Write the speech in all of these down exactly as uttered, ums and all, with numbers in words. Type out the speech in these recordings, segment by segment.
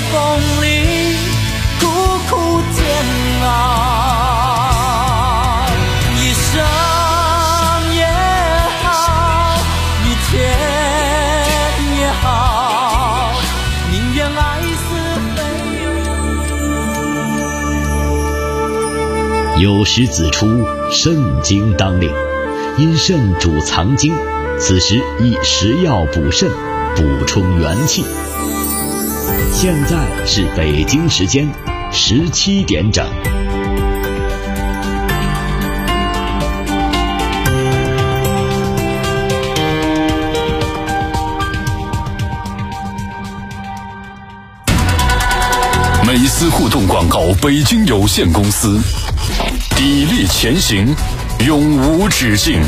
风里苦苦煎熬，一生也好，一天也好，宁愿爱似飞。 有诗子出，肾经当令，因肾主藏精，此时宜食药补肾，补充元气。现在是北京时间十七点整。 美思互动广告北京有限公司，砥砺前行，永无止境。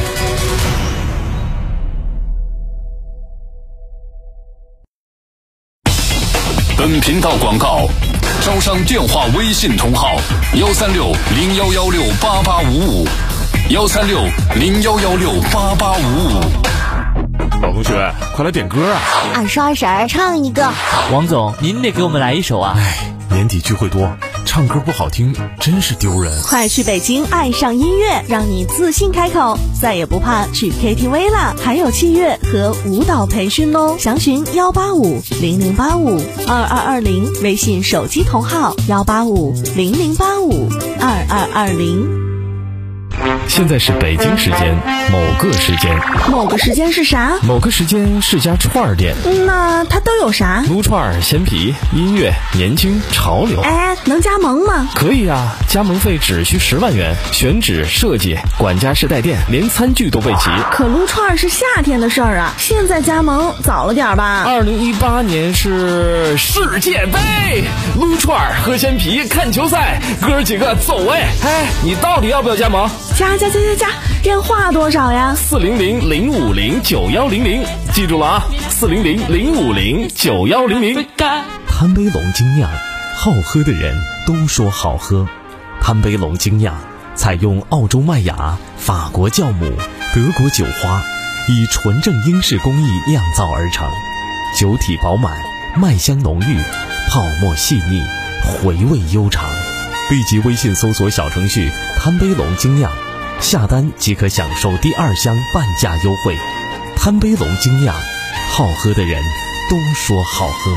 本频道广告招商电话微信同号幺三六零幺幺六八八五五幺三六零幺幺六八八五五。 老同学，快来点歌啊！ 二叔二婶唱一个。 王总，您得给我们来一首啊！ 哎，年底聚会多，唱歌不好听真是丢人。 快去北京爱上音乐，让你自信开口，再也不怕去 K T V 了，还有器乐和舞蹈培训哦。详询幺八五零零八五二二二零，微信手机同号幺八五零零八五二二二零。 现在是北京时间某个时间， 某个时间是啥？ 某个时间是家串儿店。 那它都有啥？ 撸串、鲜皮、音乐、年轻、潮流。 哎，能加盟吗？ 可以啊，加盟费只需十万元，选址、设计、管家式带电，连餐具都备齐。 可撸串是夏天的事儿啊，现在加盟早了点吧？ 二零一八年是世界杯，撸串、喝鲜皮、看球赛，哥几个走哎！哎，你到底要不要加盟？ 加加加加加，电话多少呀？ 四零零零五零九幺零零，记住了啊，四零零零五零九幺零零。 贪杯龙精酿，好喝的人都说好喝。贪杯龙精酿采用澳洲麦芽、法国酵母、德国酒花，以纯正英式工艺酿造而成，酒体饱满，麦香浓郁，泡沫细腻，回味悠长。立即微信搜索小程序贪杯龙精酿，下单即可享受第二箱半价优惠。贪杯龙精酿，好喝的人都说好喝。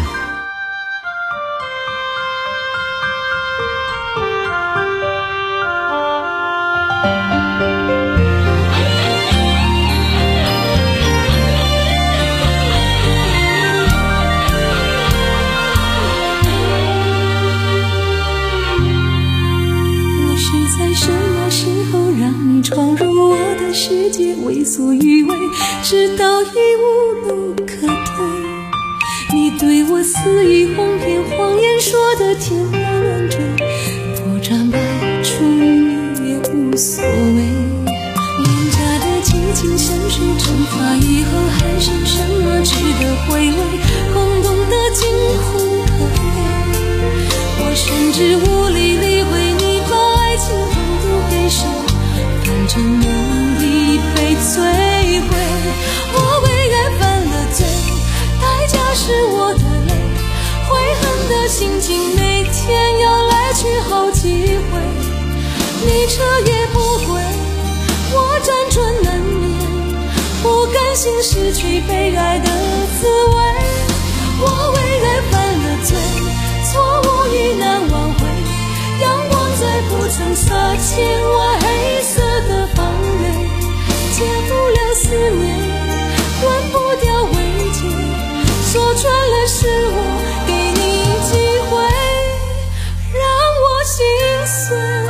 闯入我的世界，为所欲为，直到已无路可退。你对我肆意哄骗，谎言说的天花乱坠，破绽百出也无所谓。廉价的激情像水蒸发以后，还剩什么值得回味？空洞的惊呼和泪，我甚至无力理会你把爱情横渡给谁，反正能力被摧毁。我为爱犯了罪，代价是我的泪，悔恨的心情每天要来去好几回。你彻夜不归，我辗转难眠，不甘心失去被爱的滋味。我为爱犯了罪，错误已难挽回，阳光再不曾洒千万黑色的防卫，戒不了思念，断不掉慰藉，说穿了是我给你机会，让我心碎。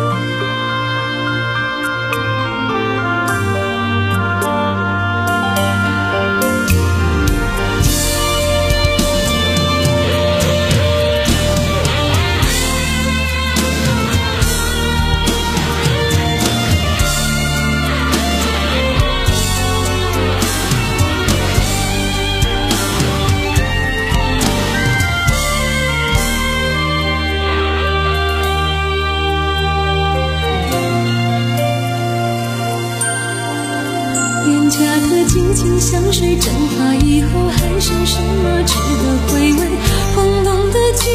激情像水蒸发以后，还剩什么值得回味？空洞的激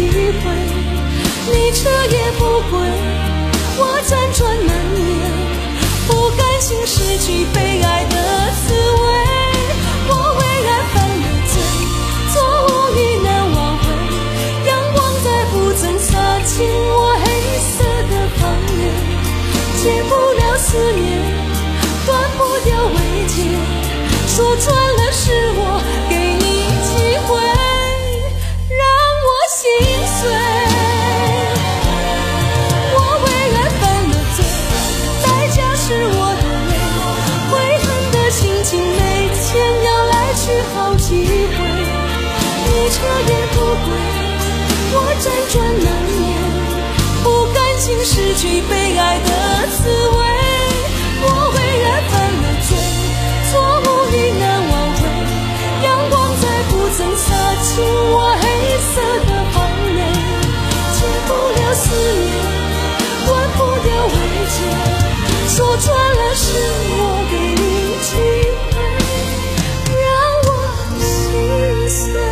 机会，你彻夜不归，我辗转难眠，不甘心失去被爱的滋味。我为爱犯了罪，错误与难挽回，阳光再不曾洒进我黑色的房檐，戒不了思念，断不掉慰藉，说穿了是我给你机会，让我心碎。我为爱犯了罪，代价是我的泪，悔恨的心情每天要来去好几回，你彻夜不归，我辗转难眠，不甘心失去被爱的滋味。我为爱犯了罪，错误与难挽回，阳光再不曾洒进我黑色的房内，戒不了思念，断不掉慰藉，说穿了是我给你机会，让我心碎。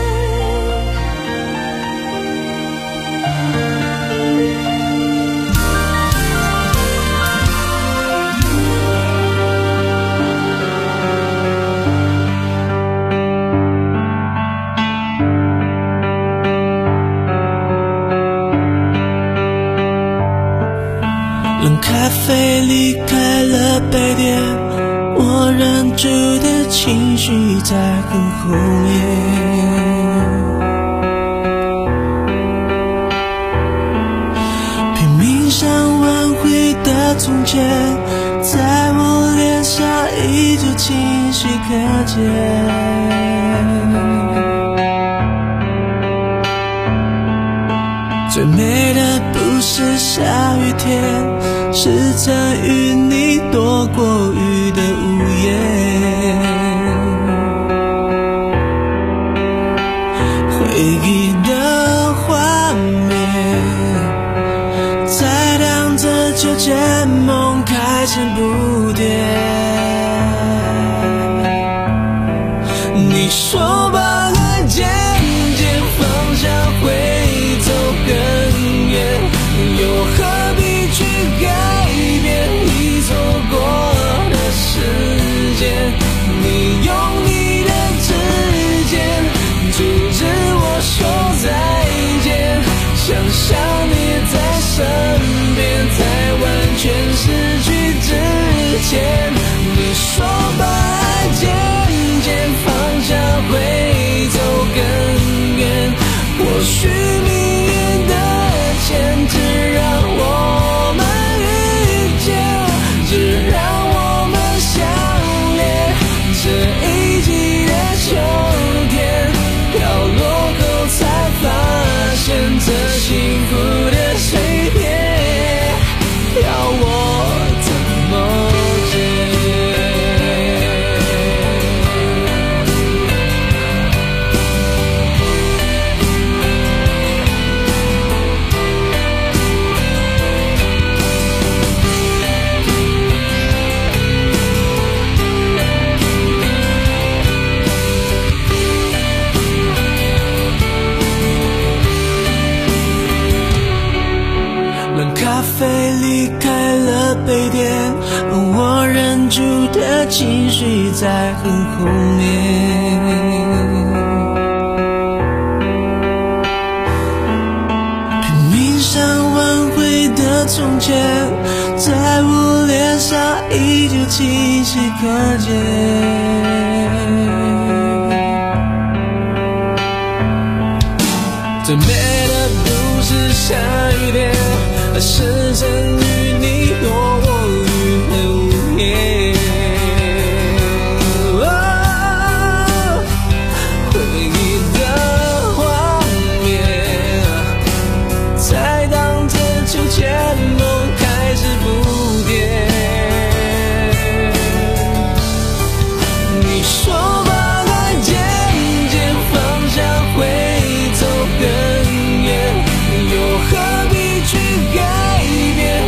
冷咖啡离开了杯垫，我忍住的情绪在很后面，拼命想挽回的从前，在我脸上依旧清晰可见。最美的不是下雨天，是曾与你躲过雨的午夜。回忆的画面，在荡着秋千，梦开成不变。你说把爱渐渐放下会走更远，又何必去改变已错过的时间？你用你的指尖阻止我说再见，想象你在身边，在完全失去之前。你说把爱渐渐放下会走更远，或许命运的牵制让我们遇见，只让我们相恋。这一季的秋天飘落后才发现，这幸福的碎片要我怎么咖啡离开了杯垫，我忍住的情绪在很后面。拼命想挽回的从前，在我脸上依旧清晰可见。最美的不是下雨天，是曾与你躲过雨的午夜。哦，回忆的画面，在荡着秋千，梦开始不变。你说把爱渐渐放下会走更远，又何必去改变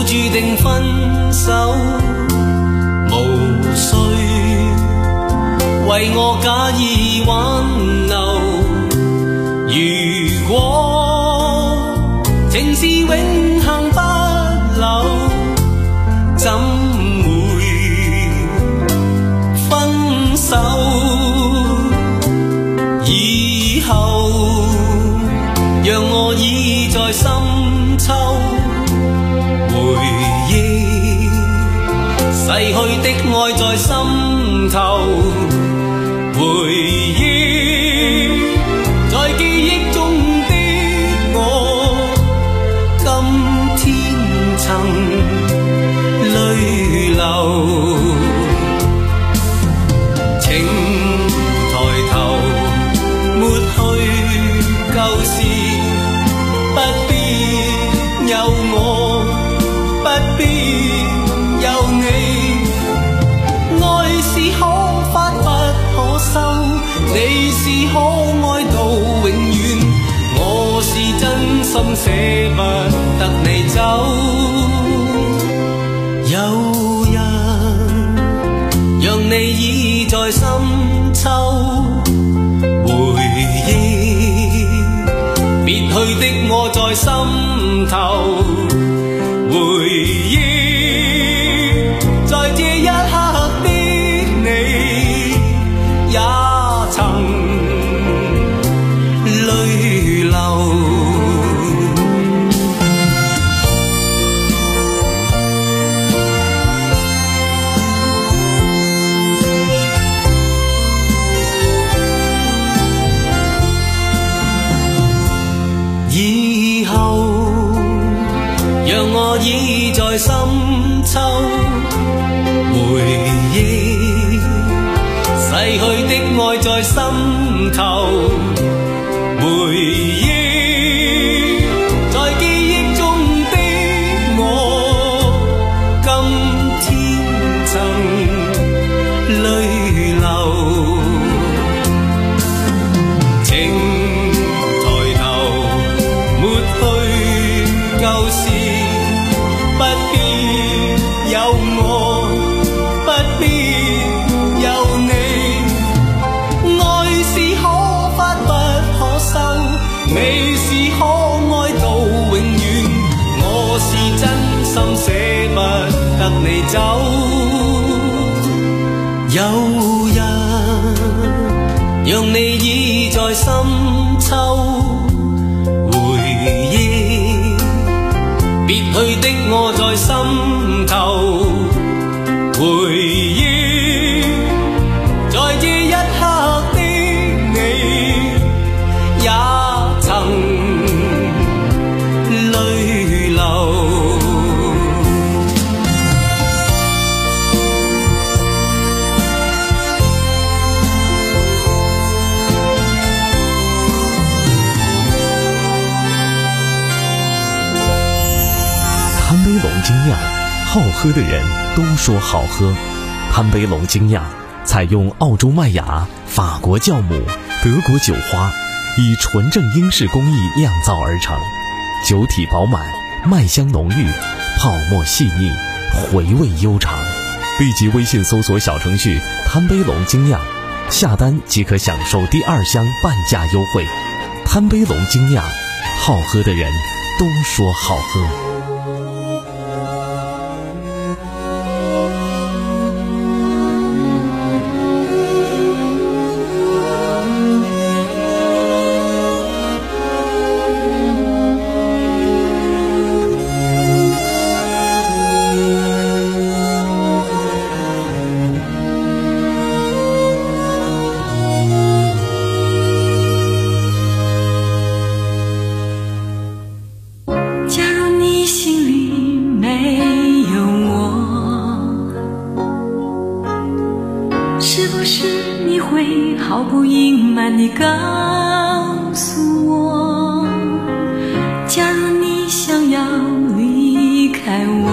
注定分手，無需為我假意挽留。如果情是永恆不朽，怎會分手？以後讓我倚在深秋，回憶逝去的愛在心頭，回憶在記憶中的我，今天曾淚流。請抬頭抹去舊事，不必有我，不必有你。愛是可發不可收，你是可愛到永遠，我是真心捨不得你走。有人讓你倚在深秋，回憶別去的我在心頭，回憶在這一刻的你也曾淚流。以後讓我倚在深秋，回憶逝去的愛在心頭，回憶在記憶中的我，今天曾淚流。請抬頭抹去舊事，不必有我，不必有你。愛是可發不可收，你是可愛到永遠，我是真心捨不得你走。有人讓你倚在深秋，回憶別去的我在心頭，回憶在這一刻的你也曾淚流。 贪杯龙精酿，好喝的人都说好喝。贪杯龙精酿采用澳洲麦芽、法国酵母、德国酒花，以纯正英式工艺酿造而成，酒体饱满，麦香浓郁，泡沫细腻，回味悠长。立即微信搜索小程序贪杯龙精酿，下单即可享受第二箱半价优惠。贪杯龙精酿，好喝的人都说好喝。 毫不隐瞒地告诉我，假如你想要离开我，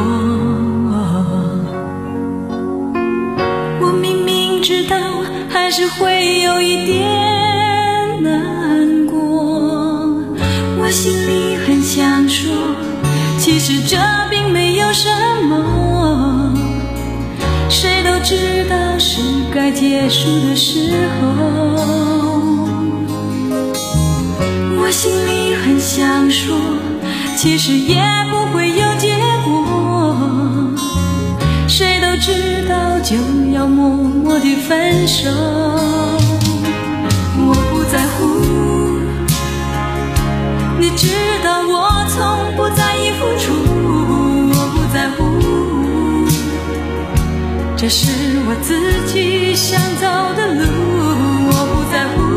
我明明知道还是会有一点难过，我心里很想说，其实这并没有有什么，谁都知道是该结束的时候。我心里很想说，其实也不会有结果，谁都知道就要默默地分手。我不在乎，你知道我从不在意付出，我不在乎，这是我自己想走的路，我不在乎，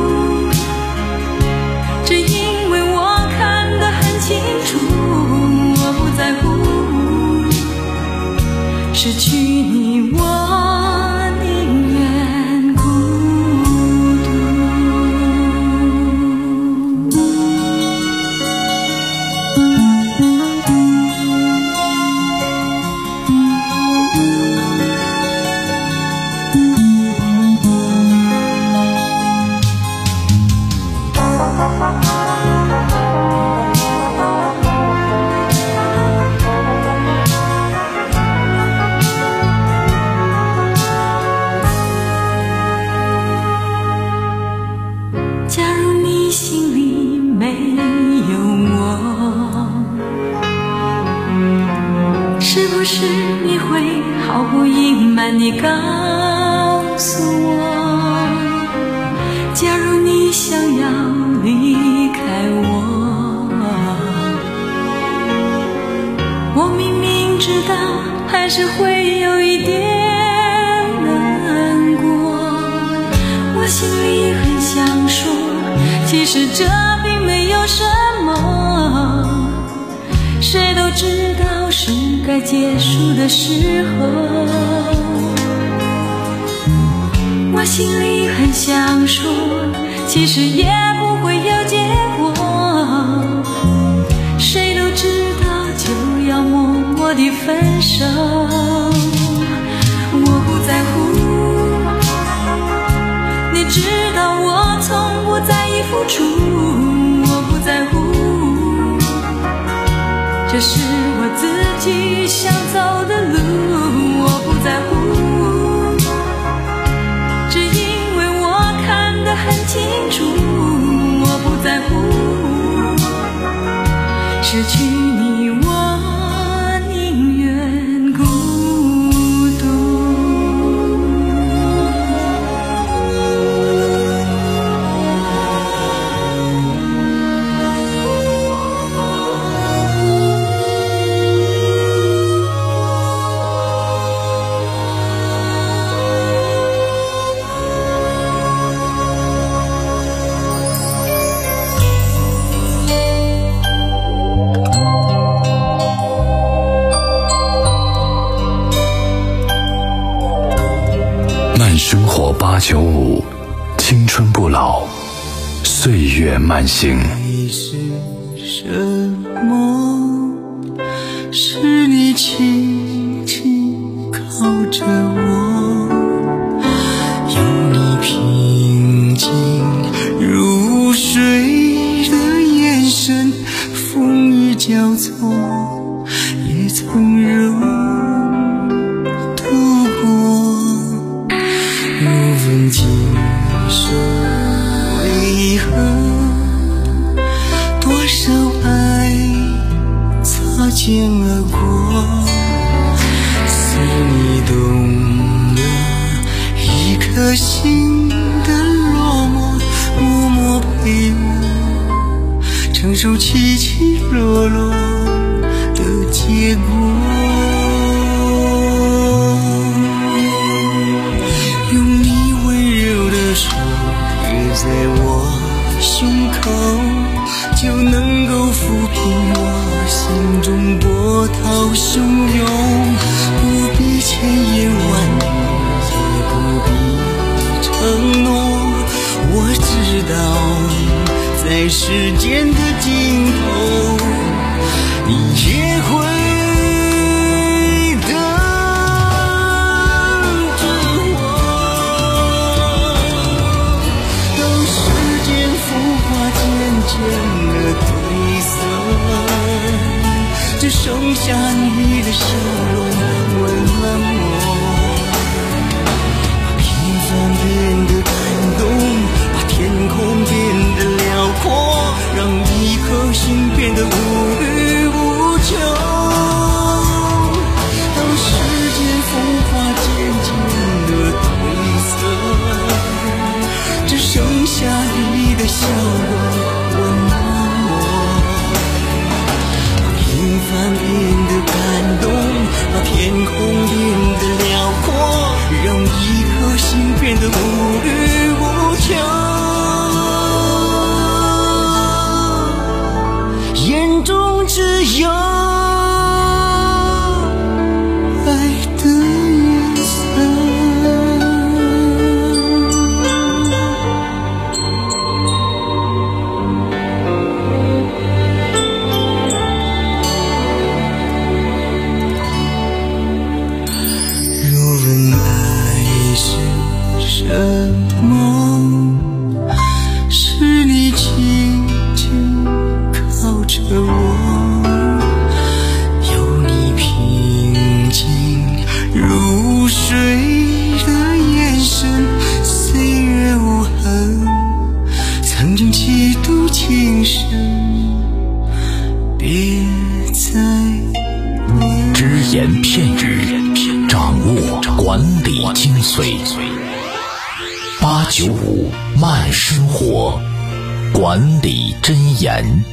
只因为我看得很清楚，我不在乎，失去你我宁愿孤你告诉我，假如你想要离开我，我明明知道还是会有一点难过。我心里很想说，其实这并没有什么，谁都知道是该结束的时候。我心里很想说，其实也不会有结果，谁都知道就要默默地分手。我不在乎，你知道我从不在意付出，我不在乎，这是我自己想走的路，我不在乎，很清楚，我不在乎，失去你我宁愿孤独。 生活八九五，青春不老，岁月慢行。 你是什么？是你轻轻靠着我，有你平静如水的眼神，风雨交错，也从容度过。问今生为何，多少爱擦肩而过，似你懂得一颗心的落寞，默默陪我承受起起落落的结果。在我胸口，就能够抚平我心中波涛汹涌，不必千言万语，也不必承诺。我知道，在时间的尽头，你也会渐渐的褪色，只剩下下你的笑容温暖我，把平凡变得感动，把天空变得辽阔，让一颗心变得无欲无求。当时间风华渐渐的褪色，只剩下你的笑容温暖我，平凡变得感动，把天空变得辽阔，让一颗心变得无欲无求，眼中只有爱的颜色。什么是你紧紧靠着我，有你平静如水的眼神，岁月无痕，曾经几度情深，别再问。 只言片语，掌握管理精髓。八九五慢生活，管理箴言。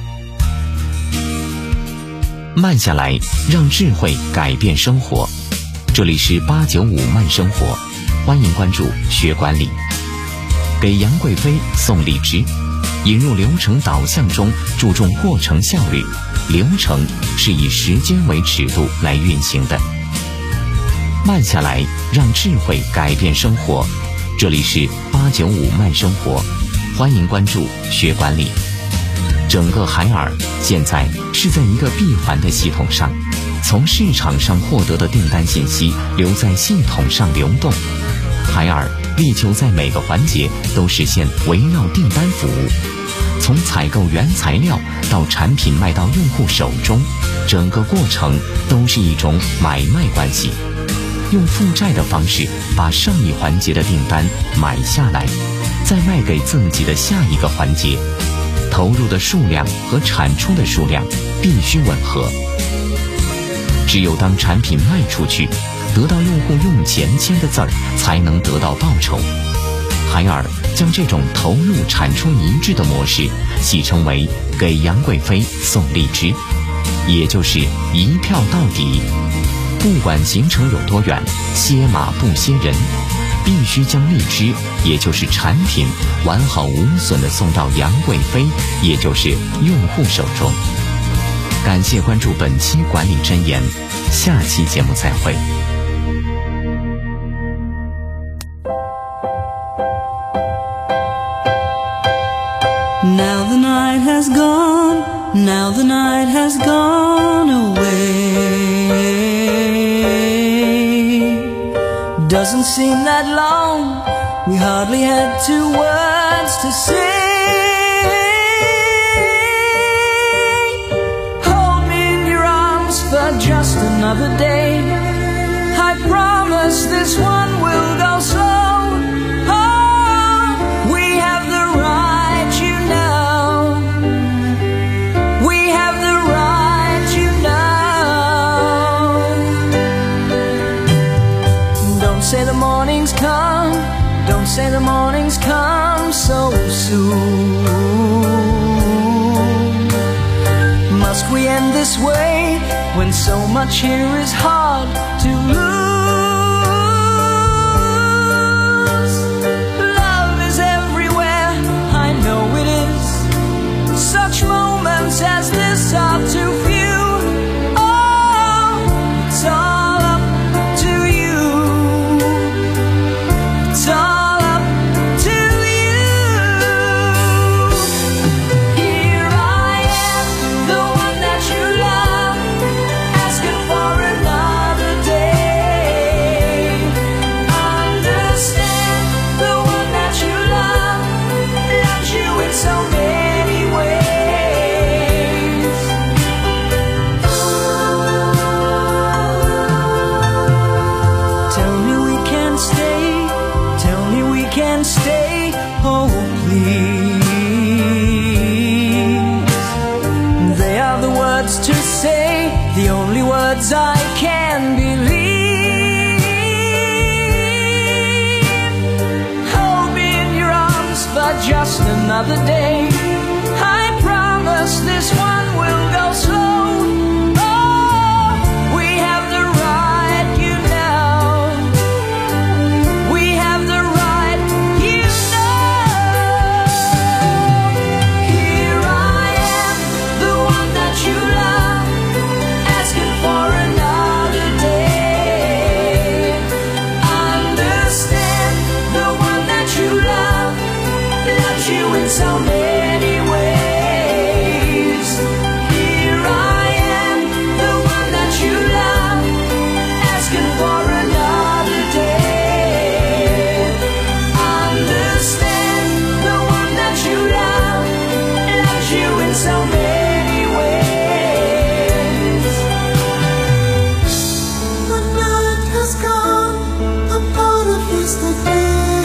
慢下来，让智慧改变生活。这里是八九五慢生活，欢迎关注学管理。给杨贵妃送荔枝，引入流程导向中注重过程效率，流程是以时间为尺度来运行的。慢下来，让智慧改变生活。这里是八九五慢生活，欢迎关注学管理。整个海尔现在是在一个闭环的系统上，从市场上获得的订单信息留在系统上流动。海尔力求在每个环节都实现围绕订单服务，从采购原材料到产品卖到用户手中，整个过程都是一种买卖关系。用负债的方式把上一环节的订单买下来，再卖给自己的下一个环节，投入的数量和产出的数量必须吻合。只有当产品卖出去，得到用户用钱签的字儿，才能得到报酬。海尔将这种投入产出一致的模式戏称为给杨贵妃送荔枝，也就是一票到底。不管行程有多远，歇马不歇人，必须将荔枝，也就是产品，完好无损地送到杨贵妃，也就是用户手中。感谢关注本期管理箴言，下期节目再会。 Now the night has gone, now the night has gone away. Doesn't seem that long, we hardly had two words to say. Hold me in your arms for just another day. I promise this one will go slow. Oh, we have the right, you know. We have the right, you know. Don't say the morning's come, don't say the morning's come so soon. Must we end this way when so much here is hard to lose? Love is everywhere, I know it is. Such moments as this are too few. Oh, it's all up to you. It's all up to you. Here I am, the one that you love, asking for another day. just another day. I promise this one will go slow. Oh, we have the right, you know. We have the right, you know. Here I am, the one that you love, asking for another day. Understand, the one that you love loves you in so many ways. Here I am, the one that you love, asking for another day. Understand, the one that you love loves you in so many ways. The night has gone, a part of yesterday.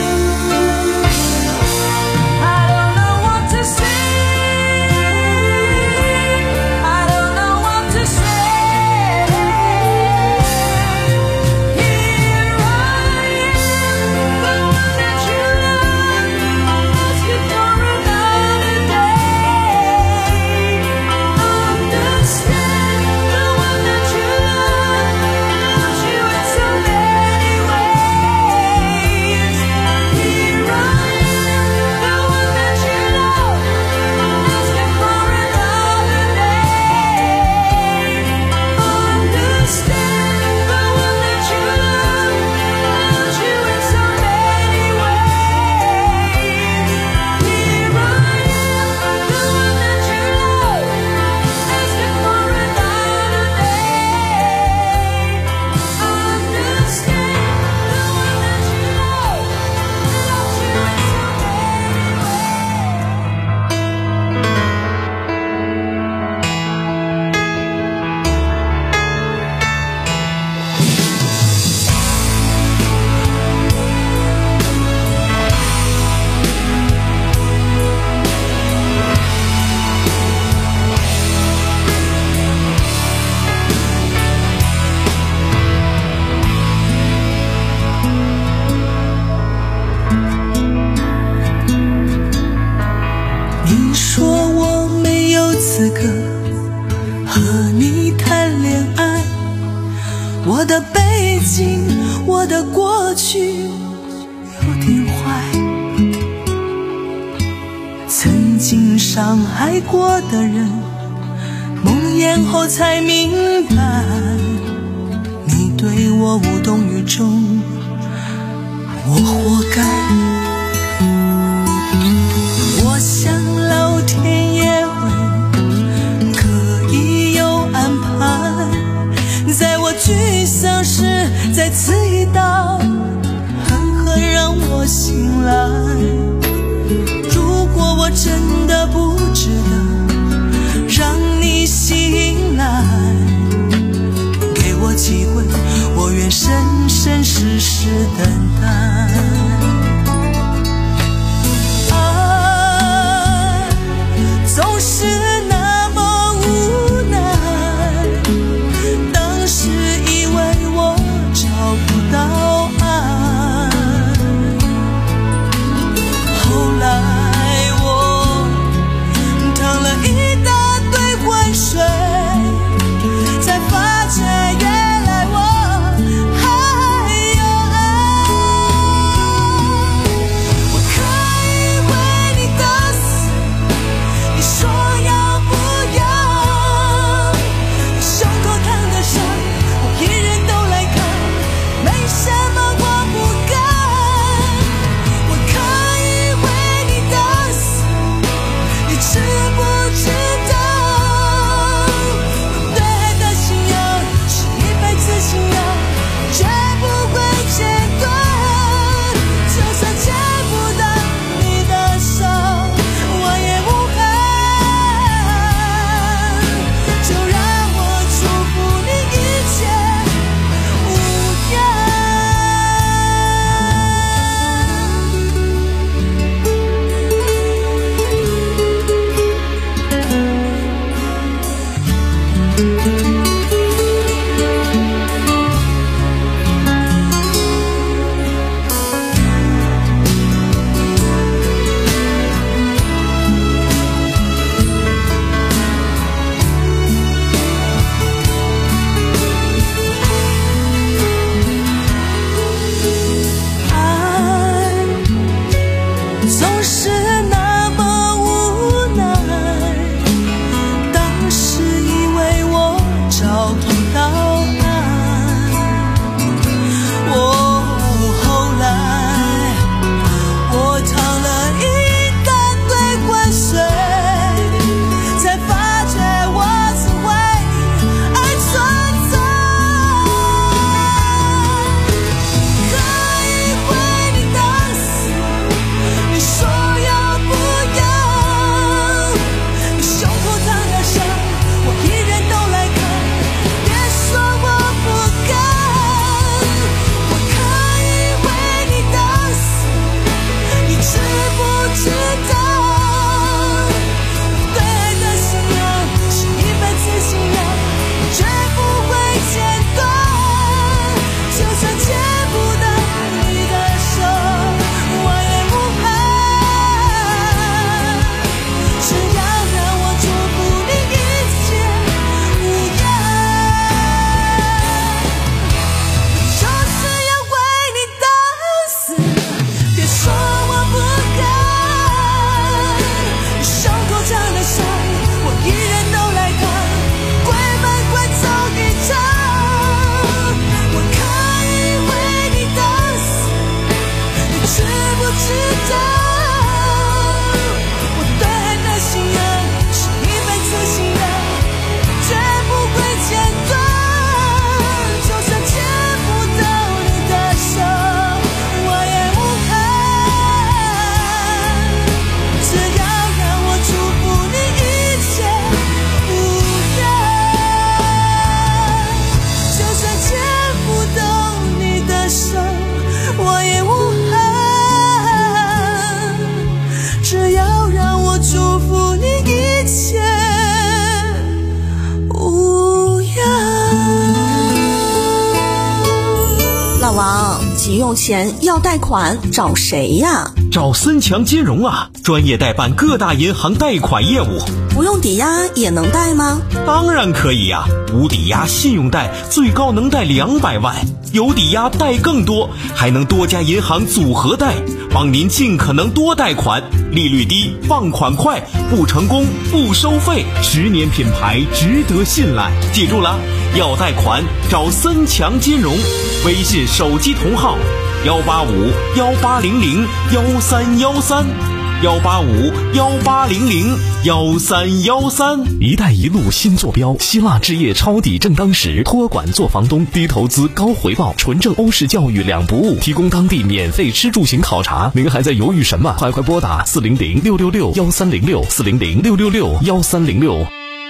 你说我没有资格和你谈恋爱，我的背景，我的过去有点坏，曾经伤害过的人，梦魇后才明白，你对我无动于衷，我活该。我想老天也会可以有安排，在我沮丧时再刺一刀，狠狠让我醒来。如果我真的不值得让你醒来，给我机会，我愿生生世世等待。总是那么无奈，当时以为我找不到爱，后来我淌了一大堆浑水，才发觉原来我还有爱。 了，急用钱要贷款，找谁呀？ 找森强金融啊，专业代办各大银行贷款业务。 不用抵押也能贷吗？ 当然可以呀、啊，无抵押信用贷最高能贷两百万，有抵押贷更多，还能多家银行组合贷，帮您尽可能多贷款，利率低，放款快，不成功不收费，十年品牌值得信赖。记住了，要贷款找森强金融，微信手机同号幺八五幺八零零幺三幺三。幺八五幺八零零幺三幺三。一带一路新坐标，希腊置业抄底正当时，托管做房东，低投资高回报，纯正欧式教育两不误，提供当地免费吃住行考察。您还在犹豫什么？快快拨打四零零六六六幺三零六四零零六六六幺三零六。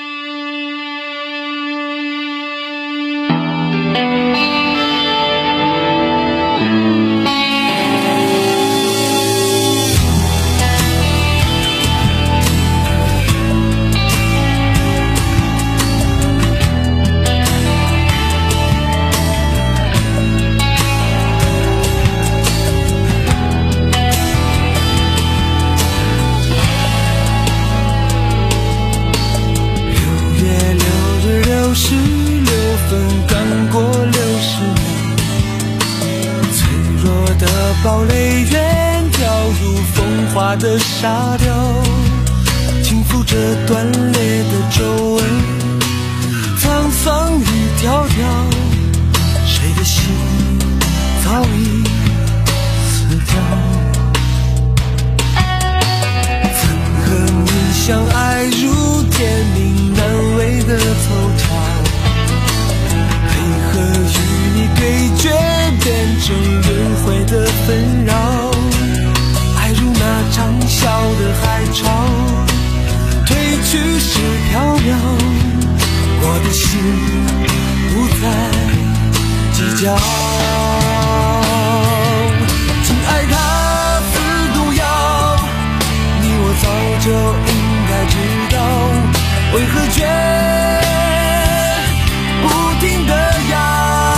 堡垒远掉入风化的沙雕，轻抚着断裂的皱纹，沧桑与调调，谁的心早已死掉。曾和你相爱如天命难违的头条，配合与你对决变成轮回的纷扰，爱如那长啸的海潮，退去时缥缈，我的心不再计较。亲爱它似毒药，你我早就应该知道，为何却不停地摇？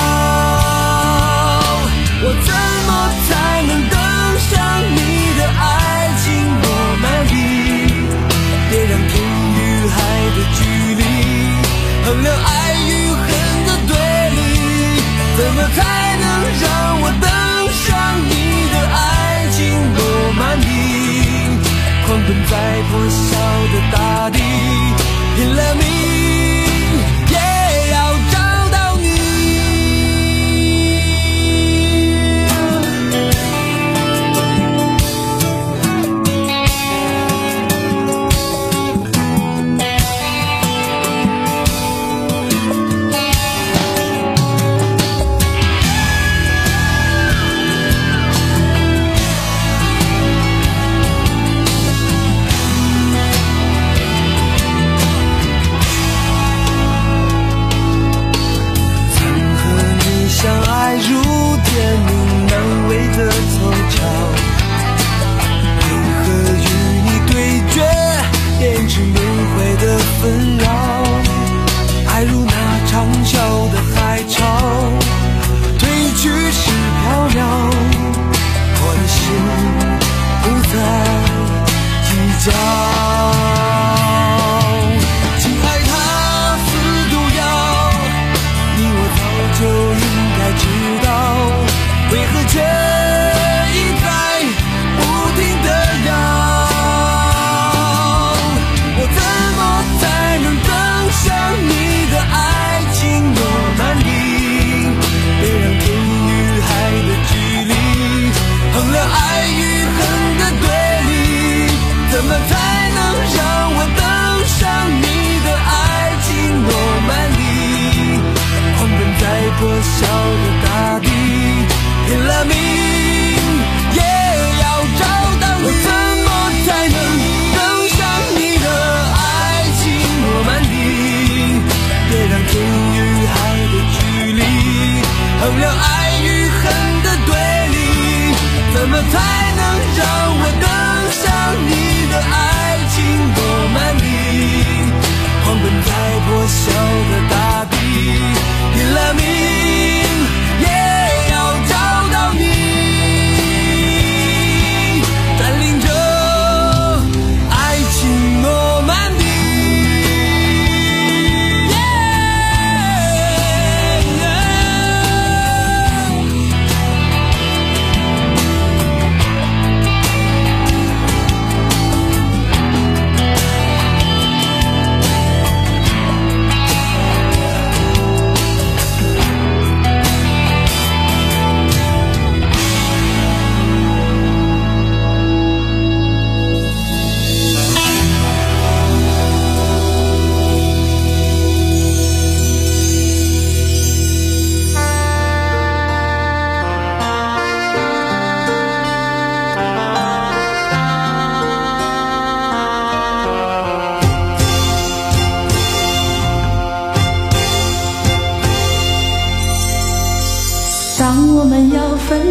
我怎么才能登上你的爱情罗曼蒂？别让天与海的距离衡量爱与恨的对立，怎么才能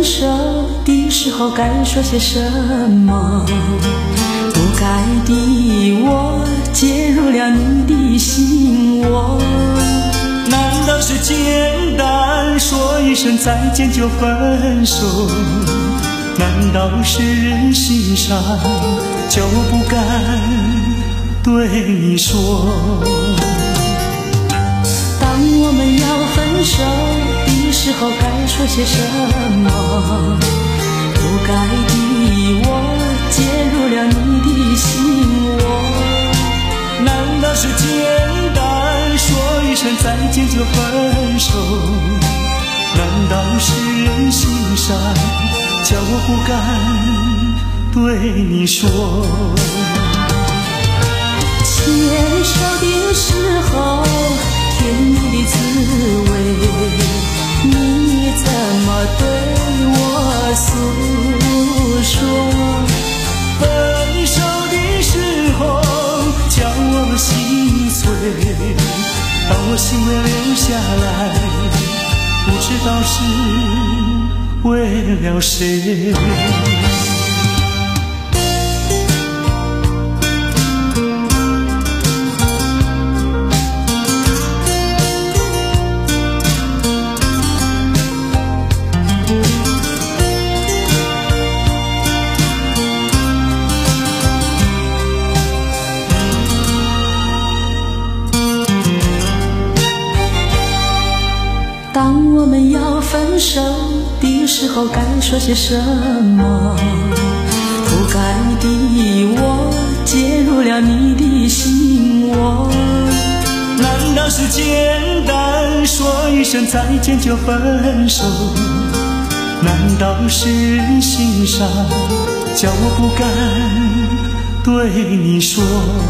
分手的时候该说些什么？不该的我介入了你的心窝。 难道是简单说一声再见就分手？难道是人心善就不敢对你说？ 当我们要分手的时候该说些什么？不该的我介入了你的心窝。 难道是简单说一声再见就分手？难道是人心善叫我不敢对你说？ 牵手的时候甜蜜的滋味，你怎么对我诉说？ 分手的时候叫我心碎，当我心会留下来，不知道是为了谁。 当我们要分手的时候该说些什么？不该的我介入了你的心窝。 难道是简单说一声再见就分手？难道是人心善叫我不敢对你说？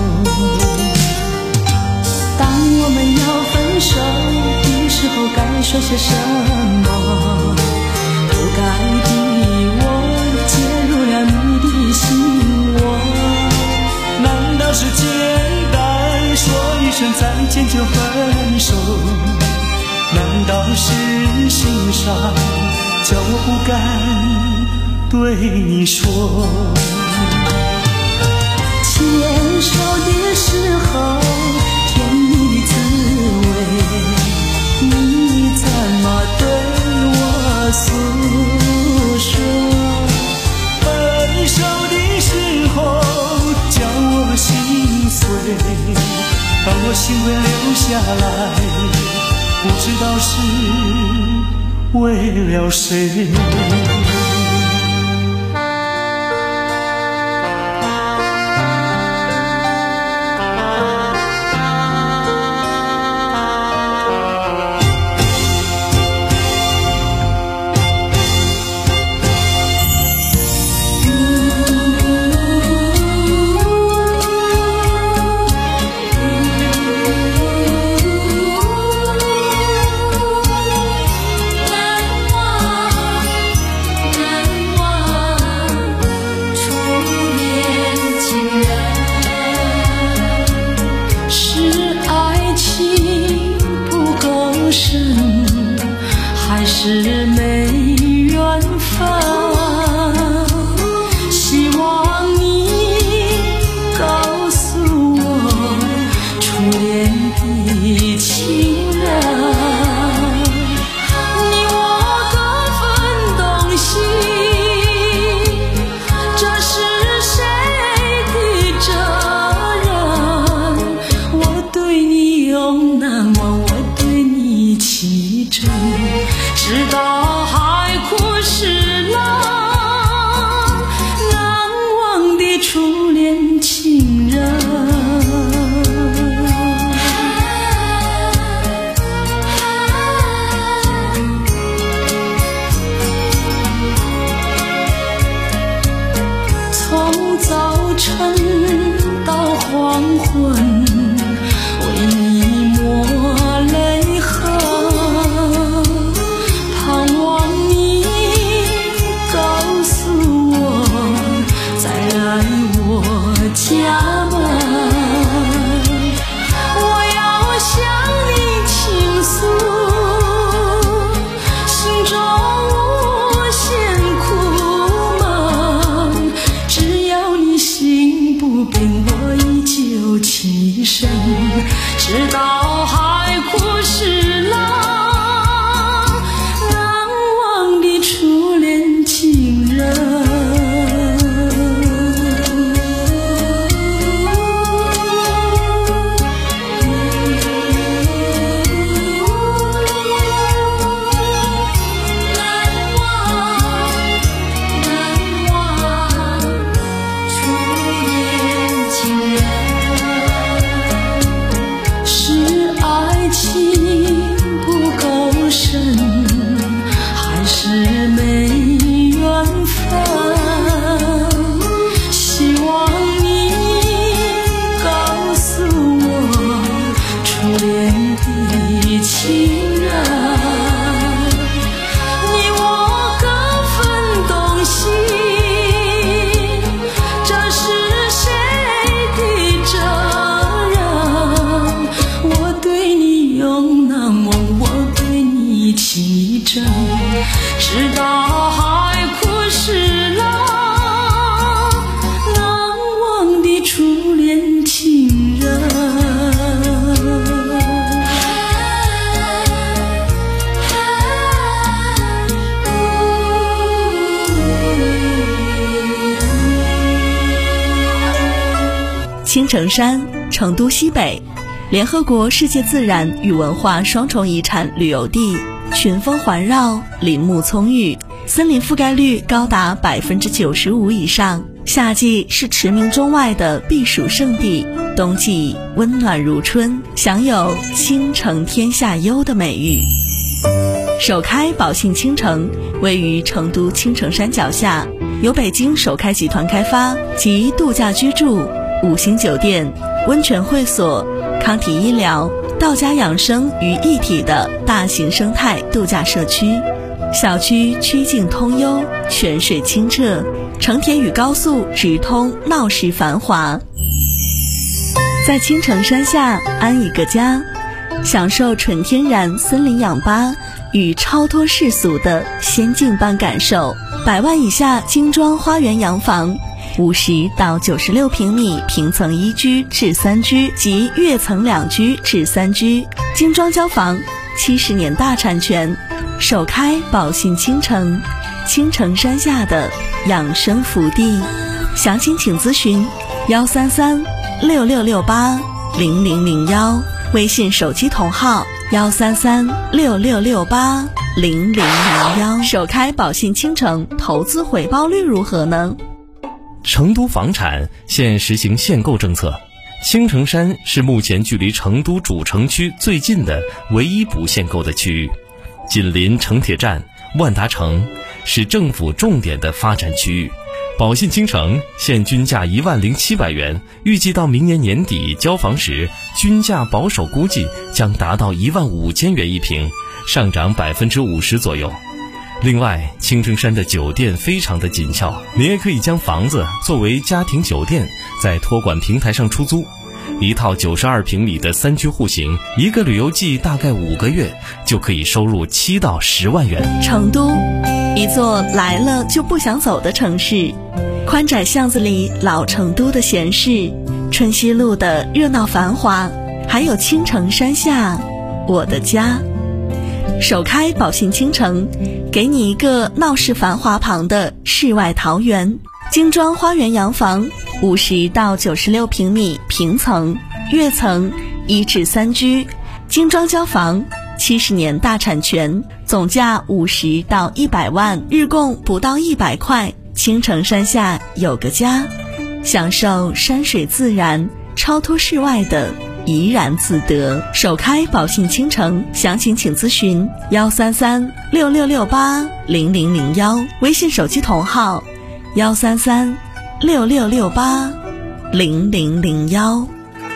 当我们要分手的时候该说些什么？不该的我介入了你的心窝。 难道是简单说一声再见就分手？难道是人心善叫我不敢对你说？ 牵手的时候甜蜜的滋味，你怎么对我诉说？ 分手的时候叫我心碎，当我心会留下来，不知道是为了谁。 还是没缘分，希望你告诉我初恋的情人，你我各分东西，这是谁的责任？我对你有难忘，我对你情真，直到海枯石烂，难忘的初恋情人。从早晨到黄昏，为你抹泪痕，盼望你告诉我再来我家门。我要向你倾诉心中无限希望你告诉我初恋的情人。直到海枯石烂，难忘的初恋情人。 青城山，成都西北，联合国世界自然与文化双重遗产旅游地。群峰环绕，林木葱郁，森林覆盖率高达百分之九十五以上。夏季是驰名中外的避暑胜地，冬季温暖如春，享有倾城天下优的美誉。首开宝信倾城位于成都青城山脚下，由北京首开集团开发，集度假居住、五星酒店、温泉会所、康体医疗、道家养生于一体的大型生态度假社区。小区曲径通幽，泉水清澈，成田与高速直通，闹市繁华。在青城山下安一个家，享受纯天然森林氧吧与超脱世俗的仙境般感受。百万以下精装花园洋房，五十到九十六平米平层一居至三居及跃层两居至三居，精装交房，七十年大产权，首开宝信倾城，青城山下的养生福地。详情请咨询幺三三六六六八零零零幺，微信手机同号幺三三六六六八零零零幺。首开宝信倾城，投资回报率如何呢？ 成都房产现实行限购政策，青城山是目前距离成都主城区最近的唯一不限购的区域，紧邻成铁站、万达城，是政府重点的发展区域。宝信倾城现均价一万零七百元，预计到明年年底交房时，均价保守估计将达到一万五千元一平，上涨百分之五十左右。另外，青城山的酒店非常的紧俏，你也可以将房子作为家庭酒店，在托管平台上出租。一套九十二平米的三居户型，一个旅游季大概五个月，就可以收入七到十万元。 成都，一座来了就不想走的城市，宽窄巷子里老成都的闲适，春熙路的热闹繁华，还有青城山下我的家。首开宝信倾城，给你一个闹市繁华旁的世外桃源，精装花园洋房，五十到九十六平米平层、跃层一至三居，精装交房，七十年大产权，总价五十到一百万，日供不到一百块。青城山下有个家，享受山水自然，超脱世外的怡然自得。首开宝信倾城，详情请咨询幺三三六六六八零零零幺，微信手机同号幺三三六六六八零零零幺。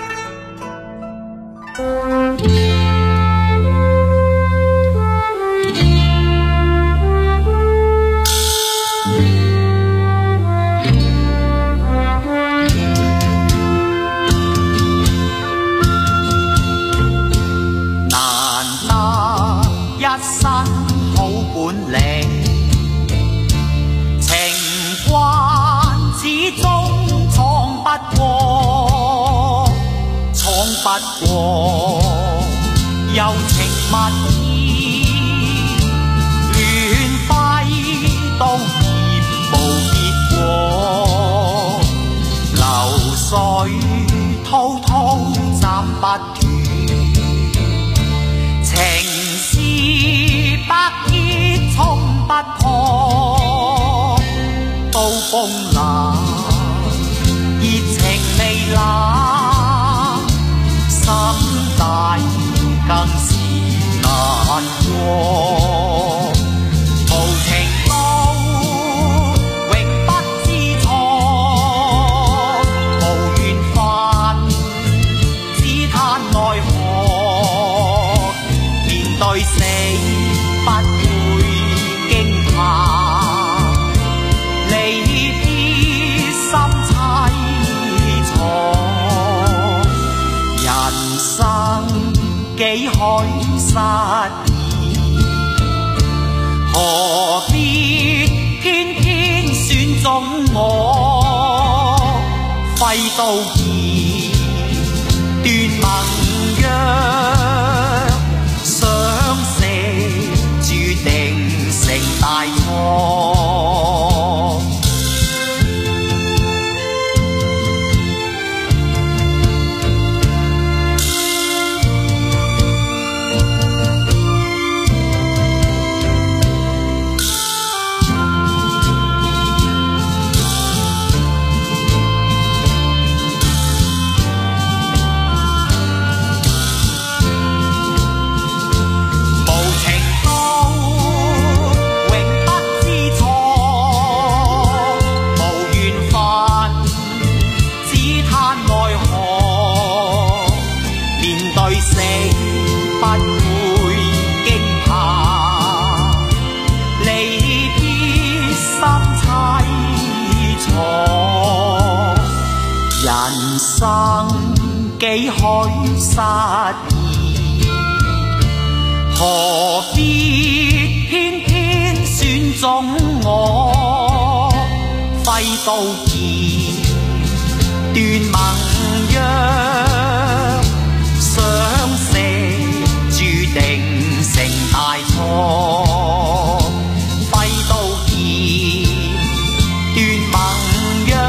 不過柔情蜜意亂揮都孽無結果，流水滔滔斬不斷，情絲百結衝不破，刀鋒冷熱情未冷，心大更是難過，無情到永何必偏偏選中我，揮刀劍斷盟約，相識注定成大錯。人生幾許失意，何必偏偏選中我，揮刀劍斷盟約，相識注定成大錯。揮刀劍斷盟約，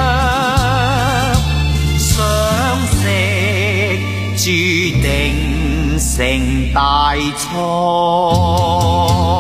注定成大錯。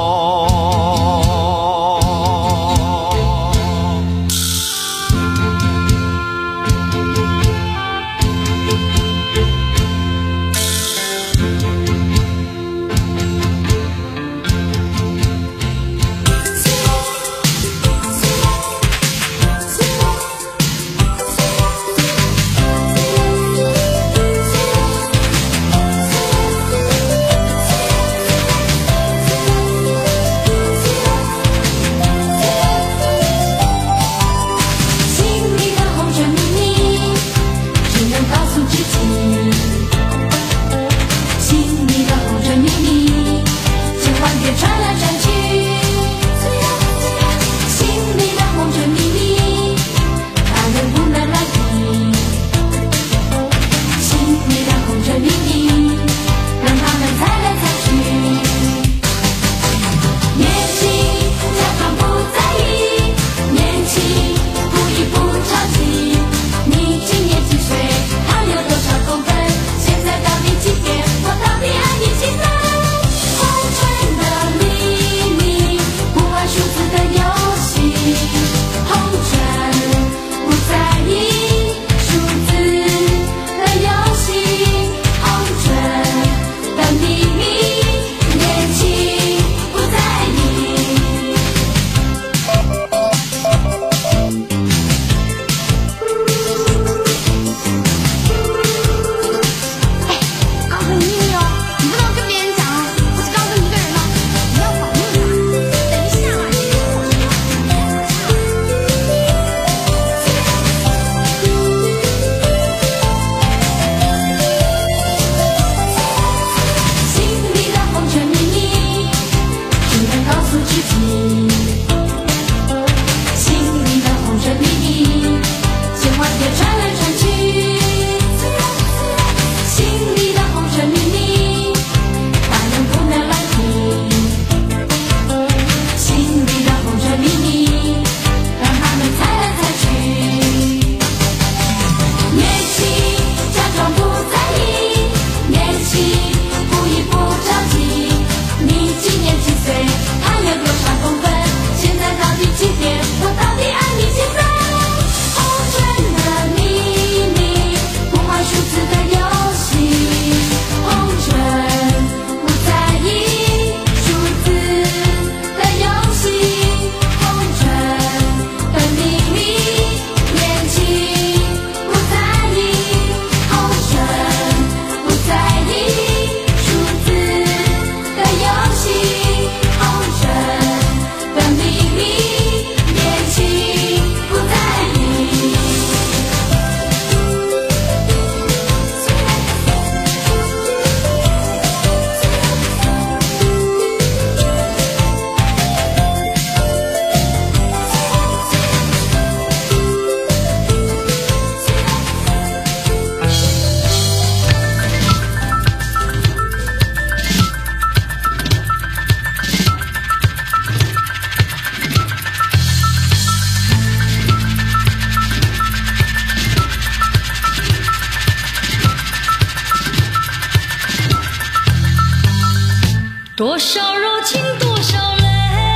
多少柔情多少泪，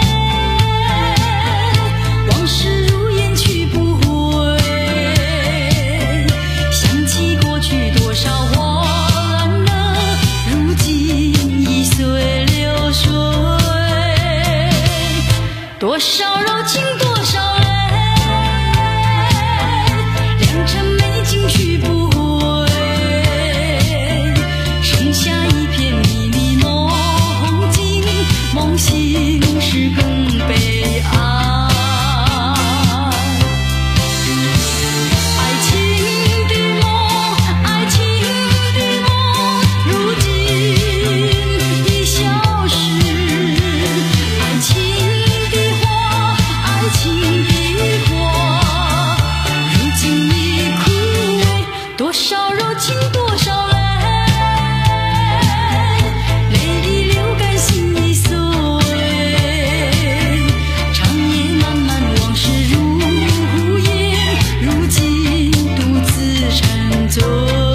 往事如烟去不回，想起过去多少欢乐，如今已随流水，多少柔情多少泪，良辰美景去不回，剩下一片迷离梦境，梦醒时更悲哀。爱情的梦，爱情的梦，如今已消失。爱情的花，爱情的花，如今已枯萎。多少柔情多少泪，泪里流干心已碎，长夜漫漫往事如烟，如今独自沉醉。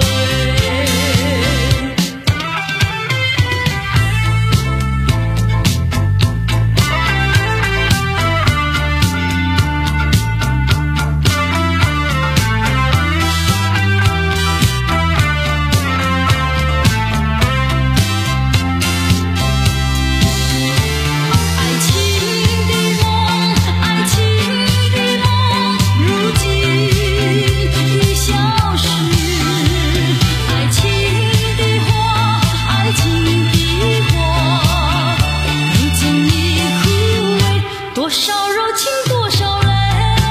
爱情的梦，爱情的梦，如今已消失。爱情的花，爱情的花，如今已枯萎。多少柔情多少泪，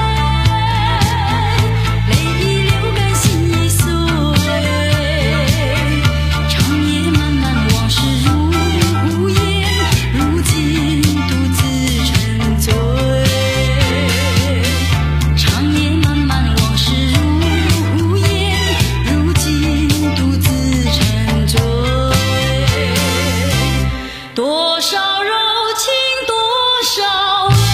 泪已流干心已碎，长夜漫漫往事如烟，如今独自沉醉。长夜漫漫往事如烟，如今独自沉醉。多少柔情多少泪。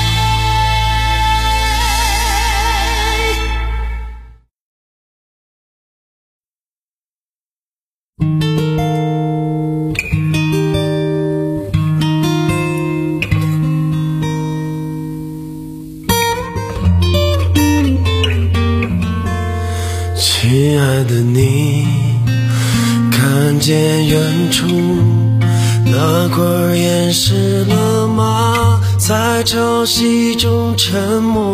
亲爱的你，看见远处那块儿淹湿了吗？在潮汐中沉没。